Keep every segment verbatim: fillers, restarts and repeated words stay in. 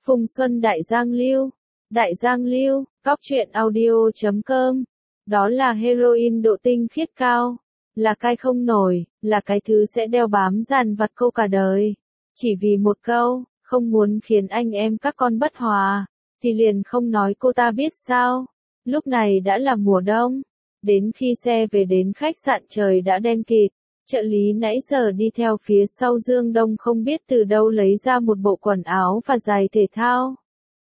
Phùng Xuân Đại Giang Lưu. Đại Giang Lưu, cóc truyện audio chấm com. Đó là heroin độ tinh khiết cao. Là cai không nổi, là cái thứ sẽ đeo bám dàn vặt cô cả đời. Chỉ vì một câu, không muốn khiến anh em các con bất hòa, thì liền không nói cô ta biết sao. Lúc này đã là mùa đông. Đến khi xe về đến khách sạn trời đã đen kịt. Trợ lý nãy giờ đi theo phía sau Dương Đông không biết từ đâu lấy ra một bộ quần áo và giày thể thao.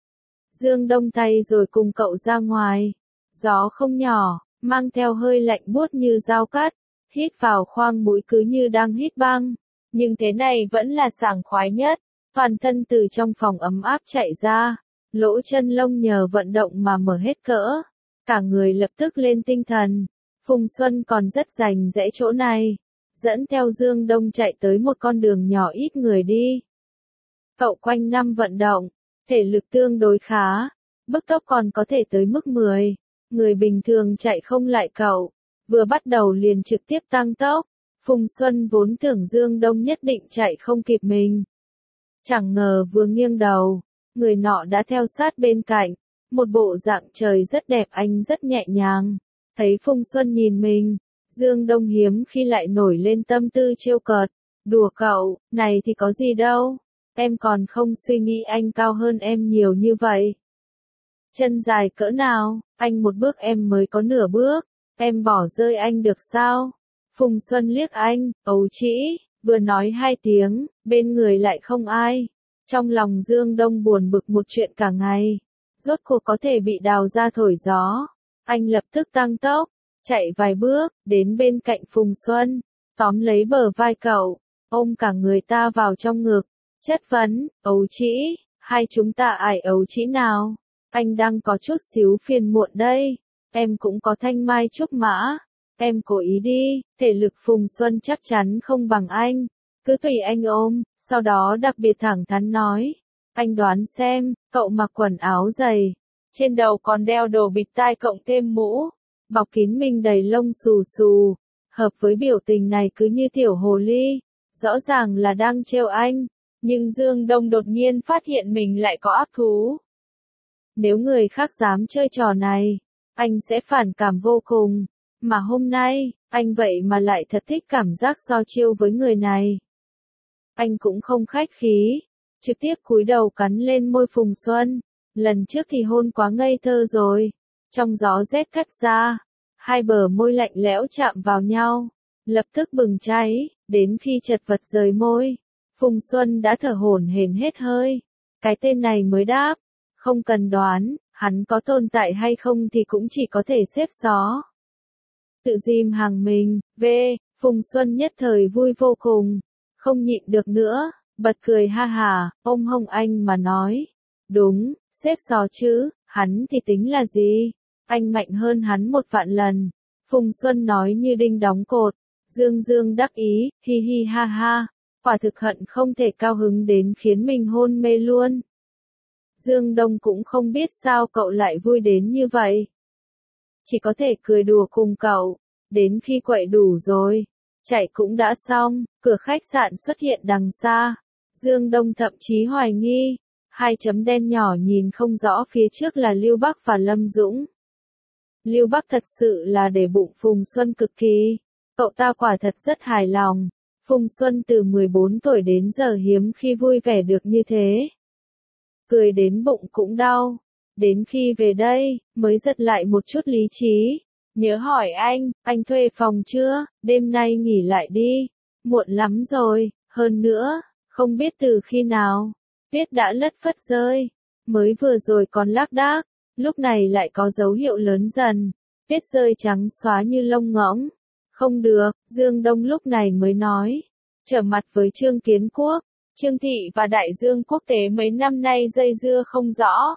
Dương Đông tay rồi cùng cậu ra ngoài. Gió không nhỏ, mang theo hơi lạnh buốt như dao cắt, hít vào khoang mũi cứ như đang hít băng. Nhưng thế này vẫn là sảng khoái nhất. Toàn thân từ trong phòng ấm áp chạy ra, lỗ chân lông nhờ vận động mà mở hết cỡ. Cả người lập tức lên tinh thần. Phùng Xuân còn rất rành rẽ chỗ này. Dẫn theo Dương Đông chạy tới một con đường nhỏ ít người đi. Cậu quanh năm vận động, thể lực tương đối khá, bước tốc còn có thể tới mức mười. Người bình thường chạy không lại cậu, vừa bắt đầu liền trực tiếp tăng tốc. Phùng Xuân vốn tưởng Dương Đông nhất định chạy không kịp mình. Chẳng ngờ vừa nghiêng đầu, người nọ đã theo sát bên cạnh, một bộ dạng trời rất đẹp anh rất nhẹ nhàng. Thấy Phùng Xuân nhìn mình, Dương Đông hiếm khi lại nổi lên tâm tư trêu cợt, đùa cậu, này thì có gì đâu, em còn không suy nghĩ anh cao hơn em nhiều như vậy. Chân dài cỡ nào, anh một bước em mới có nửa bước, em bỏ rơi anh được sao? Phùng Xuân liếc anh, ấu trĩ, vừa nói hai tiếng, bên người lại không ai. Trong lòng Dương Đông buồn bực một chuyện cả ngày, rốt cuộc có thể bị đào ra thổi gió. Anh lập tức tăng tốc, chạy vài bước, đến bên cạnh Phùng Xuân, tóm lấy bờ vai cậu, ôm cả người ta vào trong ngực, chất vấn, ấu trĩ, hai chúng ta ai ấu trĩ nào? Anh đang có chút xíu phiền muộn đây, em cũng có thanh mai trúc mã, em cố ý đi. Thể lực Phùng Xuân chắc chắn không bằng anh, cứ tùy anh ôm, sau đó đặc biệt thẳng thắn nói, anh đoán xem, cậu mặc quần áo dày, trên đầu còn đeo đồ bịt tai cộng thêm mũ, bọc kín mình đầy lông xù xù, hợp với biểu tình này cứ như tiểu hồ ly, rõ ràng là đang trêu anh, nhưng Dương Đông đột nhiên phát hiện mình lại có ác thú. Nếu người khác dám chơi trò này, anh sẽ phản cảm vô cùng, mà hôm nay, anh vậy mà lại thật thích cảm giác so chiêu với người này. Anh cũng không khách khí, trực tiếp cúi đầu cắn lên môi Phùng Xuân, lần trước thì hôn quá ngây thơ rồi, trong gió rét cắt ra, hai bờ môi lạnh lẽo chạm vào nhau, lập tức bừng cháy, đến khi chật vật rời môi, Phùng Xuân đã thở hổn hển hết hơi, cái tên này mới đáp, không cần đoán, hắn có tồn tại hay không thì cũng chỉ có thể xếp xó. Tự dìm hàng mình, v, Phùng Xuân nhất thời vui vô cùng, không nhịn được nữa, bật cười ha hà, ôm hông anh mà nói, đúng, xếp xó chứ, hắn thì tính là gì, anh mạnh hơn hắn một vạn lần. Phùng Xuân nói như đinh đóng cột, Dương Dương đắc ý, hi hi ha ha, quả thực hận không thể cao hứng đến khiến mình hôn mê luôn. Dương Đông cũng không biết sao cậu lại vui đến như vậy. Chỉ có thể cười đùa cùng cậu, đến khi quậy đủ rồi, chạy cũng đã xong, cửa khách sạn xuất hiện đằng xa. Dương Đông thậm chí hoài nghi, hai chấm đen nhỏ nhìn không rõ phía trước là Lưu Bắc và Lâm Dũng. Lưu Bắc thật sự là để bụng Phùng Xuân cực kỳ, cậu ta quả thật rất hài lòng. Phùng Xuân từ mười bốn tuổi đến giờ hiếm khi vui vẻ được như thế. Cười đến bụng cũng đau, đến khi về đây, mới giật lại một chút lý trí. Nhớ hỏi anh, anh thuê phòng chưa, đêm nay nghỉ lại đi, muộn lắm rồi, hơn nữa, không biết từ khi nào, tuyết đã lất phất rơi, mới vừa rồi còn lác đác, lúc này lại có dấu hiệu lớn dần, tuyết rơi trắng xóa như lông ngỗng. Không được, Dương Đông lúc này mới nói, trở mặt với Trương Kiến Quốc, Trương Thị và Đại Dương Quốc tế mấy năm nay dây dưa không rõ.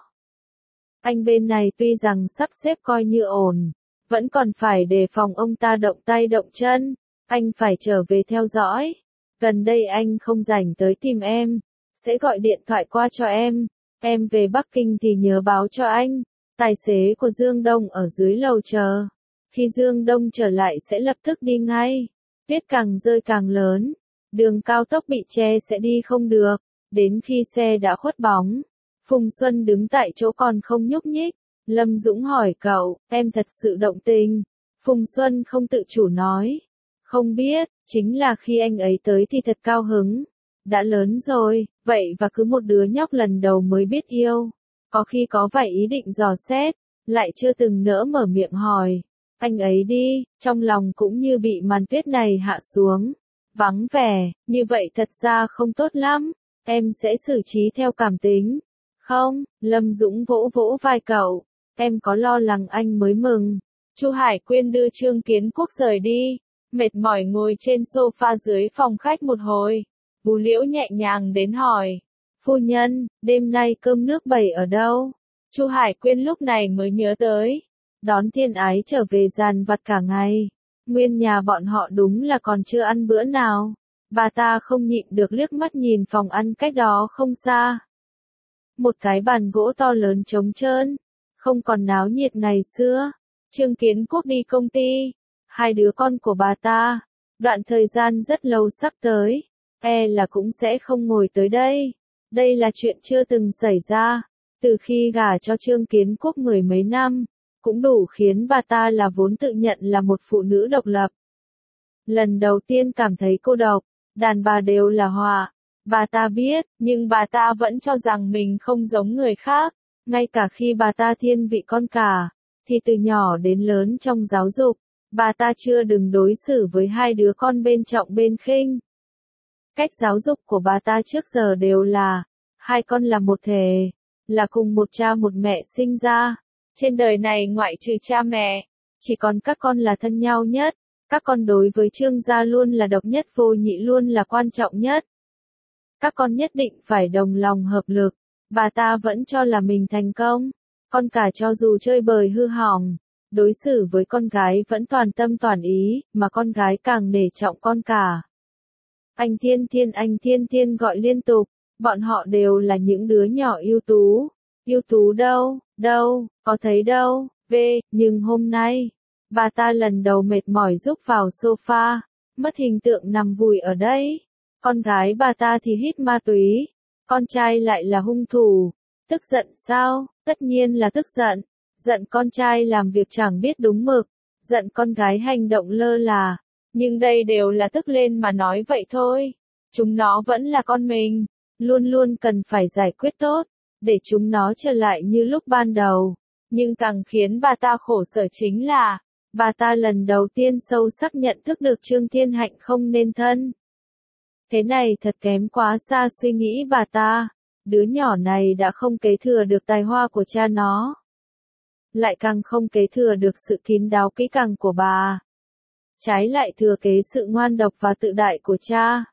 Anh bên này tuy rằng sắp xếp coi như ổn, vẫn còn phải đề phòng ông ta động tay động chân, anh phải trở về theo dõi. Gần đây anh không rảnh tới tìm em, sẽ gọi điện thoại qua cho em, em về Bắc Kinh thì nhớ báo cho anh. Tài xế của Dương Đông ở dưới lầu chờ, khi Dương Đông trở lại sẽ lập tức đi ngay. Tuyết càng rơi càng lớn, đường cao tốc bị che sẽ đi không được, đến khi xe đã khuất bóng, Phùng Xuân đứng tại chỗ còn không nhúc nhích. Lâm Dũng hỏi cậu, em thật sự động tình. Phùng Xuân không tự chủ nói. Không biết, chính là khi anh ấy tới thì thật cao hứng. Đã lớn rồi, vậy và cứ một đứa nhóc lần đầu mới biết yêu. Có khi có vài ý định dò xét, lại chưa từng nỡ mở miệng hỏi. Anh ấy đi, trong lòng cũng như bị màn tuyết này hạ xuống. Vắng vẻ, như vậy thật ra không tốt lắm. Em sẽ xử trí theo cảm tính. Không, Lâm Dũng vỗ vỗ vai cậu. Em có lo lắng anh mới mừng. Chu Hải Quyên đưa Trương Kiến Quốc rời đi. Mệt mỏi ngồi trên sofa dưới phòng khách một hồi. Vu Liễu nhẹ nhàng đến hỏi. Phu nhân, đêm nay cơm nước bày ở đâu? Chu Hải Quyên lúc này mới nhớ tới. Đón Thiên Ái trở về dàn vặt cả ngày. Nguyên nhà bọn họ đúng là còn chưa ăn bữa nào. Bà ta không nhịn được liếc mắt nhìn phòng ăn cách đó không xa. Một cái bàn gỗ to lớn trống trơn. Không còn náo nhiệt ngày xưa. Trương Kiến Quốc đi công ty. Hai đứa con của bà ta. Đoạn thời gian rất lâu sắp tới. E là cũng sẽ không ngồi tới đây. Đây là chuyện chưa từng xảy ra. Từ khi gả cho Trương Kiến Quốc mười mấy năm. Cũng đủ khiến bà ta là vốn tự nhận là một phụ nữ độc lập. Lần đầu tiên cảm thấy cô độc. Đàn bà đều là họa. Bà ta biết, nhưng bà ta vẫn cho rằng mình không giống người khác. Ngay cả khi bà ta thiên vị con cả, thì từ nhỏ đến lớn trong giáo dục, bà ta chưa đừng đối xử với hai đứa con bên trọng bên khinh. Cách giáo dục của bà ta trước giờ đều là, hai con là một thể, là cùng một cha một mẹ sinh ra. Trên đời này ngoại trừ cha mẹ, chỉ còn các con là thân nhau nhất. Các con đối với Trương gia luôn là độc nhất vô nhị, luôn là quan trọng nhất. Các con nhất định phải đồng lòng hợp lực. Bà ta vẫn cho là mình thành công. Con cả cho dù chơi bời hư hỏng, đối xử với con gái vẫn toàn tâm toàn ý, mà con gái càng nể trọng con cả. Anh Thiên Thiên, anh Thiên Thiên gọi liên tục. Bọn họ đều là những đứa nhỏ ưu tú. Ưu tú đâu, đâu, có thấy đâu, về, nhưng hôm nay, bà ta lần đầu mệt mỏi rúc vào sofa, mất hình tượng nằm vùi ở đây. Con gái bà ta thì hít ma túy, con trai lại là hung thủ. Tức giận sao? Tất nhiên là tức giận. Giận con trai làm việc chẳng biết đúng mực, giận con gái hành động lơ là. Nhưng đây đều là tức lên mà nói vậy thôi. Chúng nó vẫn là con mình, luôn luôn cần phải giải quyết tốt, để chúng nó trở lại như lúc ban đầu. Nhưng càng khiến bà ta khổ sở chính là, bà ta lần đầu tiên sâu sắc nhận thức được Trương Thiên Hạnh không nên thân. Thế này thật kém quá xa suy nghĩ bà ta. Đứa nhỏ này đã không kế thừa được tài hoa của cha nó. Lại càng không kế thừa được sự kín đáo kỹ càng của bà. Trái lại thừa kế sự ngoan độc và tự đại của cha.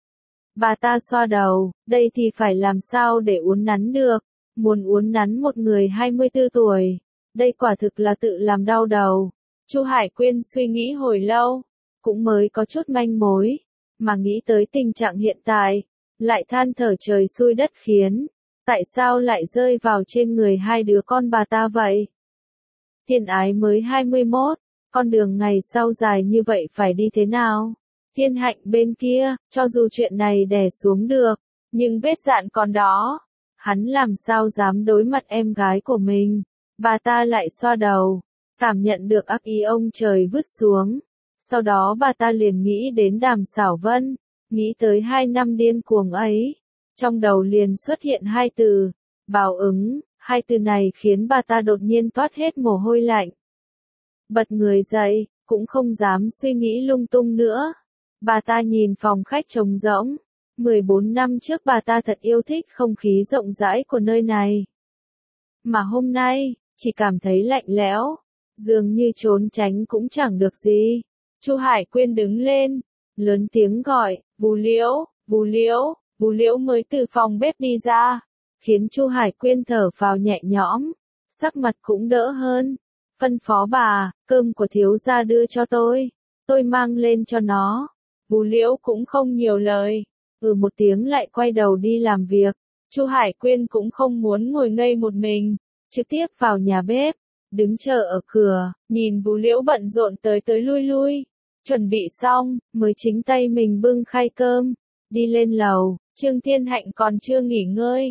Bà ta xoa đầu, đây thì phải làm sao để uốn nắn được. Muốn uốn nắn một người hai mươi tư tuổi. Đây quả thực là tự làm đau đầu. Chu Hải Quyên suy nghĩ hồi lâu. Cũng mới có chút manh mối. Mà nghĩ tới tình trạng hiện tại. Lại than thở trời xui đất khiến. Tại sao lại rơi vào trên người hai đứa con bà ta vậy? Thiên Ái mới hai mươi mốt. Con đường ngày sau dài như vậy phải đi thế nào? Thiên Hạnh bên kia, cho dù chuyện này đè xuống được, nhưng vết dạn còn đó. Hắn làm sao dám đối mặt em gái của mình? Bà ta lại xoa đầu, cảm nhận được ác ý ông trời vứt xuống. Sau đó bà ta liền nghĩ đến Đàm Xảo Vân, nghĩ tới hai năm điên cuồng ấy. Trong đầu liền xuất hiện hai từ, báo ứng. Hai từ này khiến bà ta đột nhiên toát hết mồ hôi lạnh. Bật người dậy, cũng không dám suy nghĩ lung tung nữa. Bà ta nhìn phòng khách trống rỗng. mười bốn năm trước bà ta thật yêu thích không khí rộng rãi của nơi này. Mà hôm nay, chỉ cảm thấy lạnh lẽo. Dường như trốn tránh cũng chẳng được gì. Chu Hải Quyên đứng lên, lớn tiếng gọi, Vu Liễu, Vu Liễu, Vu Liễu mới từ phòng bếp đi ra. Khiến Chu Hải Quyên thở phào nhẹ nhõm, sắc mặt cũng đỡ hơn. Phân phó bà, cơm của thiếu gia đưa cho tôi, tôi mang lên cho nó. Vu Liễu cũng không nhiều lời, ừ một tiếng lại quay đầu đi làm việc. Chu Hải Quyên cũng không muốn ngồi ngây một mình, trực tiếp vào nhà bếp, đứng chờ ở cửa, nhìn Vu Liễu bận rộn tới tới lui lui. Chuẩn bị xong, mới chính tay mình bưng khay cơm, đi lên lầu. Trương Thiên Hạnh còn chưa nghỉ ngơi.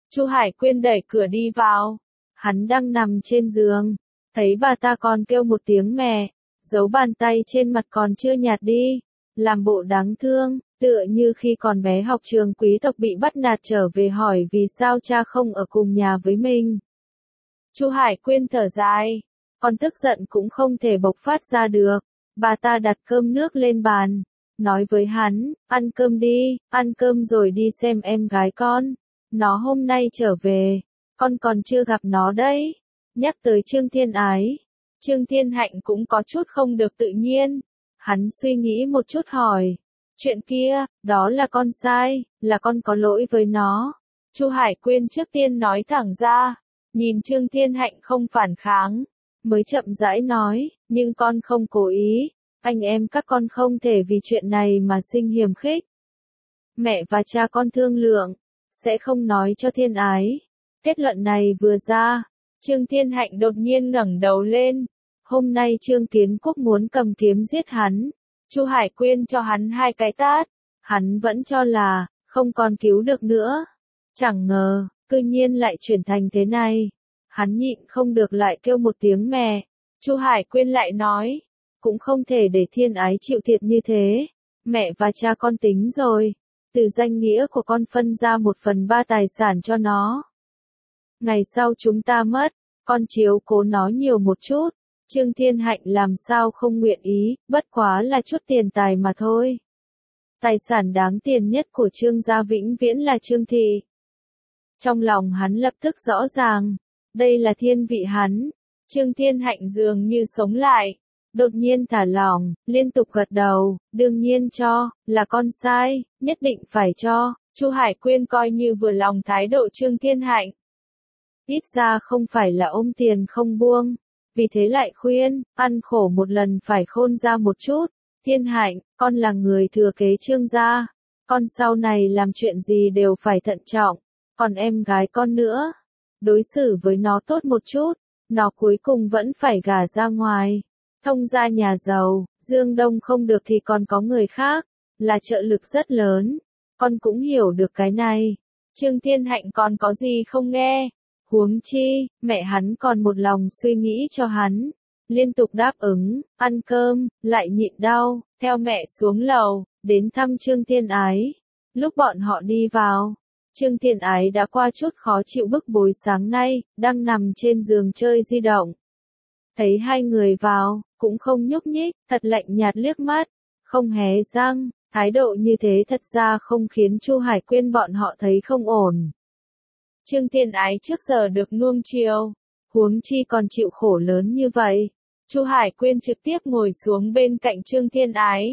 Chu Hải Quyên đẩy cửa đi vào. Hắn đang nằm trên giường. Thấy bà ta còn kêu một tiếng mẹ. Giấu bàn tay trên mặt còn chưa nhạt đi. Làm bộ đáng thương, tựa như khi còn bé học trường quý tộc bị bắt nạt trở về hỏi vì sao cha không ở cùng nhà với mình. Chu Hải Quyên thở dài. Con tức giận cũng không thể bộc phát ra được. Bà ta đặt cơm nước lên bàn. Nói với hắn, ăn cơm đi, ăn cơm rồi đi xem em gái con. Nó hôm nay trở về, con còn chưa gặp nó đấy. Nhắc tới Trương Thiên Ái. Trương Thiên Hạnh cũng có chút không được tự nhiên. Hắn suy nghĩ một chút hỏi. Chuyện kia, đó là con sai, là con có lỗi với nó. Chu Hải Quyên trước tiên nói thẳng ra. Nhìn Trương Thiên Hạnh không phản kháng. Mới chậm rãi nói, nhưng con không cố ý. Anh em các con không thể vì chuyện này mà sinh hiềm khích. Mẹ và cha con thương lượng, sẽ không nói cho Thiên Ái. Kết luận này vừa ra, Trương Thiên Hạnh đột nhiên ngẩng đầu lên. Hôm nay Trương Kiến Quốc muốn cầm kiếm giết hắn. Chu Hải Quyên cho hắn hai cái tát. Hắn vẫn cho là, không còn cứu được nữa. Chẳng ngờ, cư nhiên lại chuyển thành thế này. Hắn nhịn không được lại kêu một tiếng mẹ. Chu Hải Quyên lại nói. Cũng không thể để Thiên Ái chịu thiệt như thế. Mẹ và cha con tính rồi. Từ danh nghĩa của con phân ra một phần ba tài sản cho nó. Ngày sau chúng ta mất, con chiếu cố nó nhiều một chút. Trương Thiên Hạnh làm sao không nguyện ý, bất quá là chút tiền tài mà thôi. Tài sản đáng tiền nhất của Trương gia vĩnh viễn là Trương thị. Trong lòng hắn lập tức rõ ràng, đây là thiên vị hắn. Trương Thiên Hạnh dường như sống lại, đột nhiên thả lỏng, liên tục gật đầu, đương nhiên cho, là con sai, nhất định phải cho. Chu Hải Quyên coi như vừa lòng thái độ Trương Thiên Hạnh. Ít ra không phải là ôm tiền không buông, vì thế lại khuyên, ăn khổ một lần phải khôn ra một chút. Thiên Hạnh, con là người thừa kế Trương gia, con sau này làm chuyện gì đều phải thận trọng, còn em gái con nữa, đối xử với nó tốt một chút, nó cuối cùng vẫn phải gả ra ngoài. Thông gia nhà giàu, Dương Đông không được thì còn có người khác, là trợ lực rất lớn, con cũng hiểu được cái này. Trương Thiên Hạnh còn có gì không nghe? Huống chi, mẹ hắn còn một lòng suy nghĩ cho hắn. Liên tục đáp ứng, ăn cơm, lại nhịn đau, theo mẹ xuống lầu, đến thăm Trương Thiên Ái. Lúc bọn họ đi vào, Trương Thiên Ái đã qua chút khó chịu bức bối sáng nay, đang nằm trên giường chơi di động. Thấy hai người vào, cũng không nhúc nhích, thật lạnh nhạt liếc mắt, không hé răng, thái độ như thế thật ra không khiến Chu Hải Quyên bọn họ thấy không ổn. Trương Thiên Ái trước giờ được nuông chiều, huống chi còn chịu khổ lớn như vậy. Chu Hải Quyên trực tiếp ngồi xuống bên cạnh Trương Thiên Ái.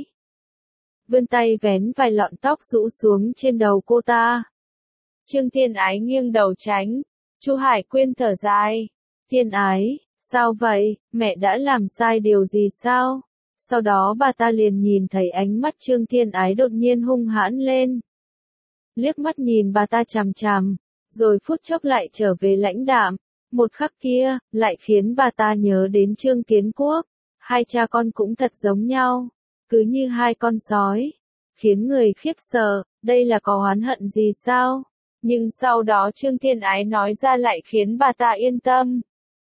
Vươn tay vén vài lọn tóc rũ xuống trên đầu cô ta. Trương Thiên Ái nghiêng đầu tránh. Chu Hải Quyên thở dài. Thiên Ái, sao vậy, mẹ đã làm sai điều gì sao? Sau đó bà ta liền nhìn thấy ánh mắt Trương Thiên Ái đột nhiên hung hãn lên. Liếc mắt nhìn bà ta chằm chằm, rồi phút chốc lại trở về lãnh đạm. Một khắc kia, lại khiến bà ta nhớ đến Trương Kiến Quốc. Hai cha con cũng thật giống nhau, cứ như hai con sói, khiến người khiếp sợ, đây là có oán hận gì sao? Nhưng sau đó Trương Thiên Ái nói ra lại khiến bà ta yên tâm.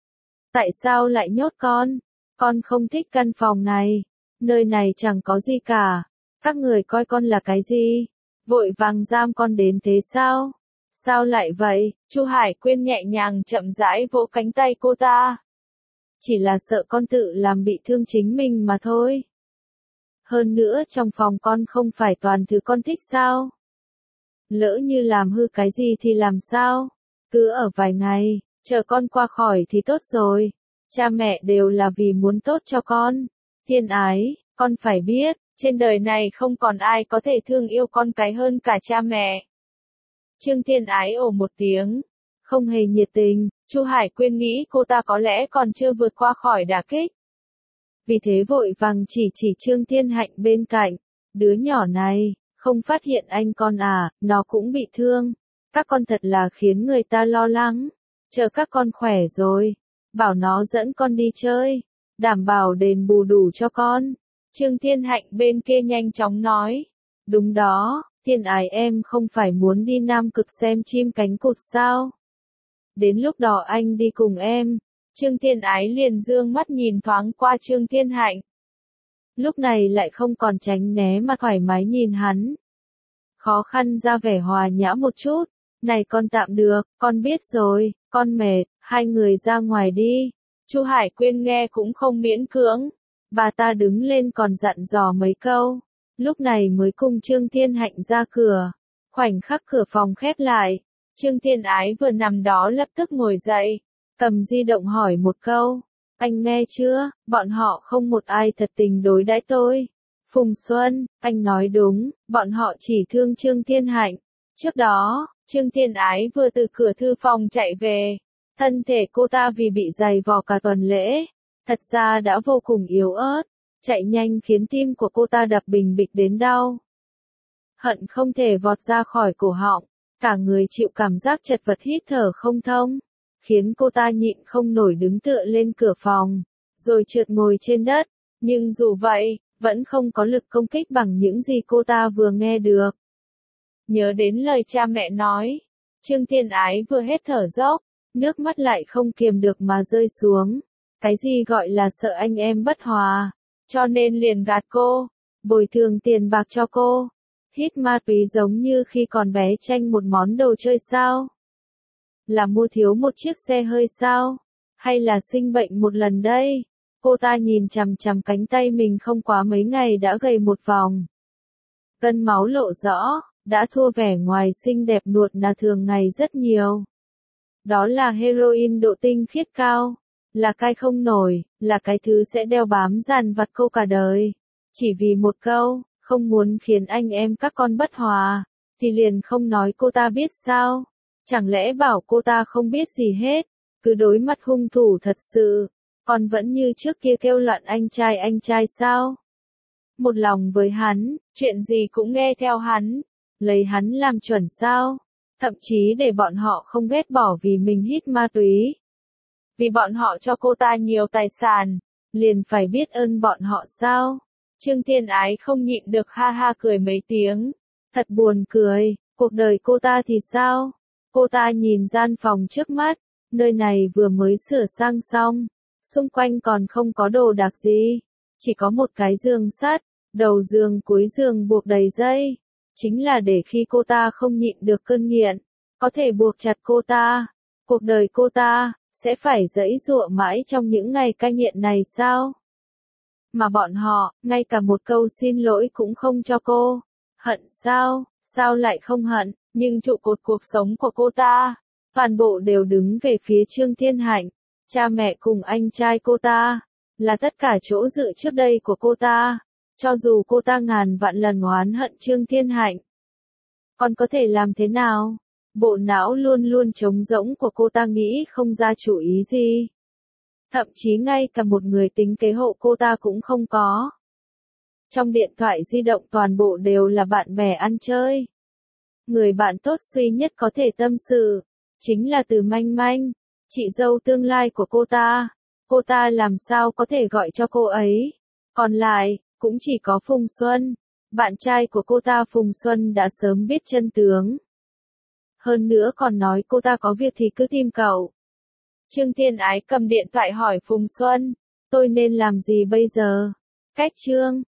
Tại sao lại nhốt con? Con không thích căn phòng này, nơi này chẳng có gì cả. Các người coi con là cái gì? Vội vàng giam con đến thế sao? Sao lại vậy? Chu Hải Quyên nhẹ nhàng chậm rãi vỗ cánh tay cô ta. Chỉ là sợ con tự làm bị thương chính mình mà thôi. Hơn nữa trong phòng con không phải toàn thứ con thích sao? Lỡ như làm hư cái gì thì làm sao? Cứ ở vài ngày, chờ con qua khỏi thì tốt rồi. Cha mẹ đều là vì muốn tốt cho con. Thiên Ái, con phải biết, trên đời này không còn ai có thể thương yêu con cái hơn cả cha mẹ. Trương Thiên Ái ồ một tiếng, không hề nhiệt tình. Chu Hải Quyên nghĩ cô ta có lẽ còn chưa vượt qua khỏi đả kích. Vì thế vội vàng chỉ chỉ Trương Thiên Hạnh bên cạnh. Đứa nhỏ này, không phát hiện anh con à, nó cũng bị thương. Các con thật là khiến người ta lo lắng. Chờ các con khỏe rồi, bảo nó dẫn con đi chơi, đảm bảo đền bù đủ cho con. Trương Thiên Hạnh bên kia nhanh chóng nói. Đúng đó, Thiên ái em không phải muốn đi Nam Cực xem chim cánh cụt sao? Đến lúc đó anh đi cùng em. Trương Thiên Ái liền dương mắt nhìn thoáng qua Trương Thiên Hạnh. Lúc này lại không còn tránh né mà thoải mái nhìn hắn. Khó khăn ra vẻ hòa nhã một chút. Này con tạm được, con biết rồi, con mệt, hai người ra ngoài đi. Chu Hải Quyên nghe cũng không miễn cưỡng. Bà ta đứng lên còn dặn dò mấy câu. Lúc này mới cùng Trương Thiên Hạnh ra cửa. Khoảnh khắc cửa phòng khép lại. Trương Thiên Ái vừa nằm đó lập tức ngồi dậy. Cầm di động hỏi một câu. Anh nghe chưa, bọn họ không một ai thật tình đối đãi tôi. Phùng Xuân, anh nói đúng, bọn họ chỉ thương Trương Thiên Hạnh. Trước đó, Trương Thiên Ái vừa từ cửa thư phòng chạy về. Thân thể cô ta vì bị giày vò cả tuần lễ, thật ra đã vô cùng yếu ớt. Chạy nhanh khiến tim của cô ta đập bình bịch đến đau. Hận không thể vọt ra khỏi cổ họng, cả người chịu cảm giác chật vật hít thở không thông. Khiến cô ta nhịn không nổi đứng tựa lên cửa phòng, rồi trượt ngồi trên đất. Nhưng dù vậy, vẫn không có lực công kích bằng những gì cô ta vừa nghe được. Nhớ đến lời cha mẹ nói, Trương Thiên Ái vừa hết thở dốc, nước mắt lại không kiềm được mà rơi xuống. Cái gì gọi là sợ anh em bất hòa, cho nên liền gạt cô, bồi thường tiền bạc cho cô. Hít ma túy giống như khi còn bé tranh một món đồ chơi sao? Là mua thiếu một chiếc xe hơi sao? Hay là sinh bệnh một lần đây? Cô ta nhìn chằm chằm cánh tay mình không quá mấy ngày đã gầy một vòng. Gân máu lộ rõ, đã thua vẻ ngoài xinh đẹp nuột nà thường ngày rất nhiều. Đó là heroin độ tinh khiết cao, là cai không nổi, là cái thứ sẽ đeo bám dằn vặt cô cả đời. Chỉ vì một câu, không muốn khiến anh em các con bất hòa, thì liền không nói cô ta biết sao? Chẳng lẽ bảo cô ta không biết gì hết, cứ đối mặt hung thủ thật sự, còn vẫn như trước kia kêu loạn anh trai anh trai sao? Một lòng với hắn, chuyện gì cũng nghe theo hắn, lấy hắn làm chuẩn sao? Thậm chí để bọn họ không ghét bỏ vì mình hít ma túy. Vì bọn họ cho cô ta nhiều tài sản, liền phải biết ơn bọn họ sao? Trương Thiên Ái không nhịn được ha ha cười mấy tiếng. Thật buồn cười, cuộc đời cô ta thì sao? Cô ta nhìn gian phòng trước mắt, nơi này vừa mới sửa sang xong, xung quanh còn không có đồ đạc gì, chỉ có một cái giường sắt, đầu giường cuối giường buộc đầy dây, chính là để khi cô ta không nhịn được cơn nghiện, có thể buộc chặt cô ta. Cuộc đời cô ta sẽ phải giãy giụa mãi trong những ngày cai nghiện này sao? Mà bọn họ, ngay cả một câu xin lỗi cũng không cho cô. Hận sao? Sao lại không hận? Nhưng trụ cột cuộc sống của cô ta, toàn bộ đều đứng về phía Trương Thiên Hạnh. Cha mẹ cùng anh trai cô ta, là tất cả chỗ dựa trước đây của cô ta. Cho dù cô ta ngàn vạn lần oán hận Trương Thiên Hạnh, còn có thể làm thế nào? Bộ não luôn luôn trống rỗng của cô ta nghĩ không ra chủ ý gì. Thậm chí ngay cả một người tính kế hộ cô ta cũng không có. Trong điện thoại di động toàn bộ đều là bạn bè ăn chơi. Người bạn tốt duy nhất có thể tâm sự, chính là Từ Manh Manh, chị dâu tương lai của cô ta. Cô ta làm sao có thể gọi cho cô ấy. Còn lại, cũng chỉ có Phùng Xuân. Bạn trai của cô ta Phùng Xuân đã sớm biết chân tướng. Hơn nữa còn nói cô ta có việc thì cứ tìm cậu. Trương Thiên Ái cầm điện thoại hỏi Phùng Xuân, tôi nên làm gì bây giờ? Cách Trương